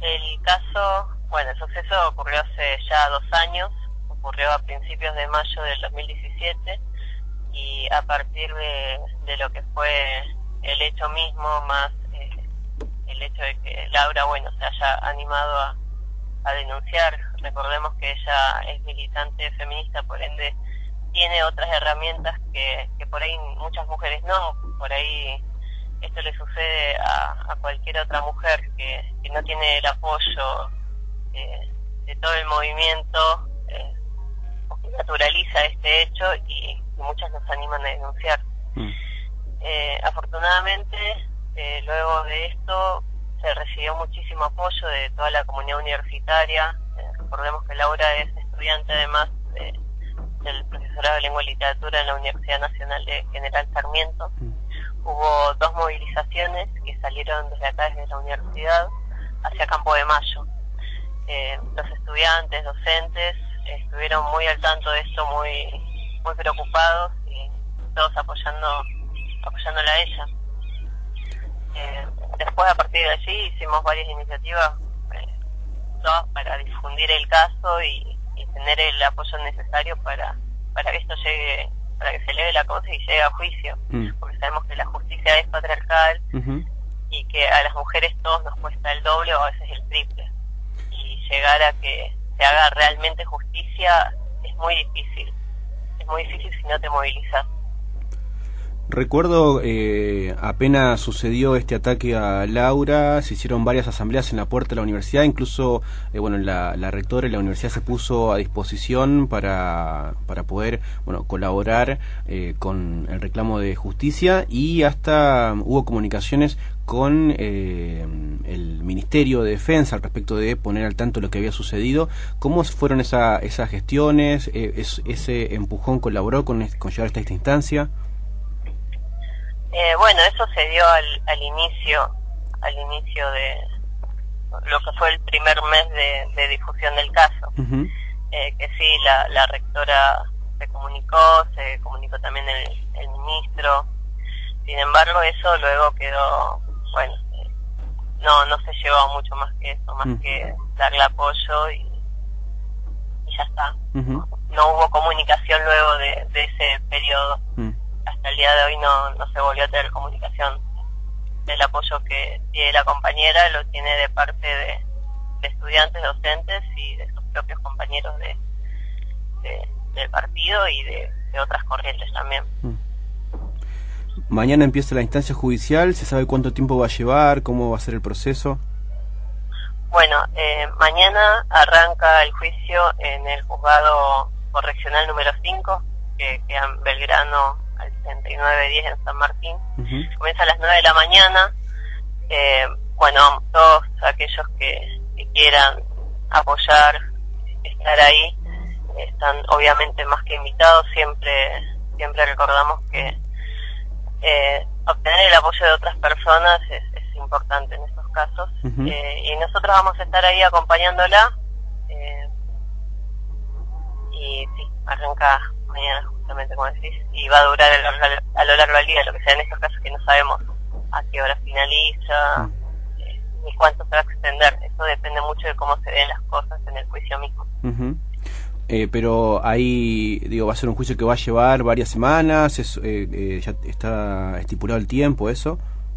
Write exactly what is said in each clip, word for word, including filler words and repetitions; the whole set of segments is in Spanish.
El caso, bueno, el suceso ocurrió hace ya dos años, ocurrió a principios de mayo del dos mil diecisiete, y a partir de, de lo que fue el hecho mismo, más eh, el hecho de que Laura, bueno, se haya animado a, a denunciar. Recordemos que ella es militante feminista, por ende tiene otras herramientas que, que por ahí muchas mujeres no. Por ahí esto le sucede a, a cualquier otra mujer que, que no tiene el apoyo eh, de todo el movimiento, eh, o que naturaliza este hecho, y, y muchas nos animan a denunciar. Mm. Eh, afortunadamente, eh, luego de esto se recibió muchísimo apoyo de toda la comunidad universitaria. Eh, recordemos que Laura es estudiante además de, del profesorado de Lengua y Literatura en la Universidad Nacional de General Sarmiento. Mm. Hubo dos movilizaciones que salieron desde acá, desde la universidad, hacia Campo de Mayo. Eh, los estudiantes, docentes, estuvieron muy al tanto de esto, muy muy preocupados, y todos apoyando apoyándola a ella. Eh, después, a partir de allí, hicimos varias iniciativas eh, todas para difundir el caso y, y tener el apoyo necesario para, para que esto llegue, para que se eleve la causa y llegue a juicio, mm. porque sabemos que la justicia es patriarcal, uh-huh. y que a las mujeres todos nos cuesta el doble o a veces el triple, y llegar a que se haga realmente justicia es muy difícil, es muy difícil si no te movilizas. Recuerdo, eh, apenas sucedió este ataque a Laura, se hicieron varias asambleas en la puerta de la universidad, incluso eh, bueno, la, la rectora de la universidad se puso a disposición para, para poder bueno, colaborar eh, con el reclamo de justicia, y hasta hubo comunicaciones con eh, el Ministerio de Defensa al respecto de poner al tanto lo que había sucedido. ¿Cómo fueron esa, esas gestiones? Eh, es, ¿Ese empujón colaboró con, con llegar hasta esta instancia? Eh, bueno, eso se dio al, al inicio, al inicio de lo que fue el primer mes de, de difusión del caso. Uh-huh. Eh, que sí, la, la rectora se comunicó, se comunicó también el, el ministro. Sin embargo, eso luego quedó, bueno, eh, no no se llevó mucho más que eso, más uh-huh. que darle apoyo y, y ya está. Uh-huh. No hubo comunicación luego de, de ese periodo. Uh-huh. Hasta el día de hoy no, no se volvió a tener comunicación. El apoyo que tiene la compañera lo tiene de parte de, de estudiantes, docentes y de sus propios compañeros de, de del partido y de, de otras corrientes también. Mañana empieza la instancia judicial. ¿Se sabe cuánto tiempo va a llevar? ¿Cómo va a ser el proceso? Bueno, eh, mañana arranca el juicio en el juzgado correccional número cinco, que queda en Belgrano al setenta y nueve diez en San Martín. Uh-huh. Comienza a las nueve de la mañana. Eh, bueno, todos aquellos que, que quieran apoyar, estar ahí, están obviamente más que invitados. Siempre siempre recordamos que eh, obtener el apoyo de otras personas es, es importante en estos casos. Uh-huh. eh, y nosotros vamos a estar ahí acompañándola, eh, y sí, arranca mañana, justamente como decís, y va a durar a lo, a lo largo del día, lo que sea en estos casos que no sabemos a qué hora finaliza, uh-huh. eh, ni cuánto se va a extender. Eso depende mucho de cómo se den las cosas en el juicio mismo. Uh-huh. Eh, pero ahí, digo, va a ser un juicio que va a llevar varias semanas, es, eh, eh, ya está estipulado el tiempo, ¿eso?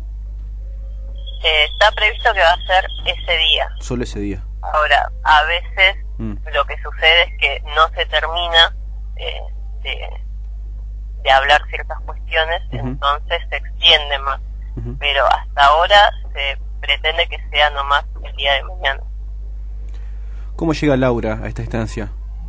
Eh, está previsto que va a ser ese día. Solo ese día. Ahora, a veces mm. lo que sucede es que no se termina eh, de, de hablar ciertas cuestiones, uh-huh. entonces se extiende más. Uh-huh. Pero hasta ahora se pretende que sea nomás el día de mañana. ¿Cómo llega Laura a esta instancia?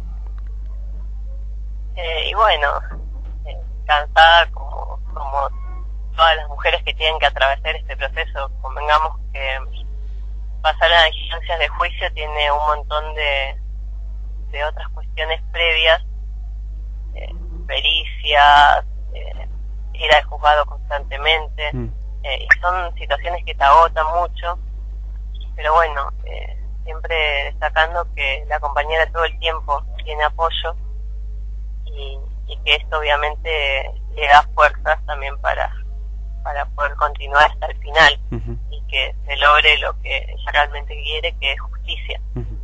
Eh, y bueno, eh, cansada como, como todas las mujeres que tienen que atravesar este proceso. Convengamos que pasar a las instancias de juicio tiene un montón de, de otras cuestiones previas, eh, pericias, eh, ir al juzgado constantemente, mm. eh, y son situaciones que te agotan mucho, pero bueno, eh, siempre destacando que la compañera todo el tiempo tiene apoyo, y, y que esto obviamente le da fuerzas también para, para poder continuar hasta el final uh-huh. y que se logre lo que ella realmente quiere, que es justicia. Uh-huh.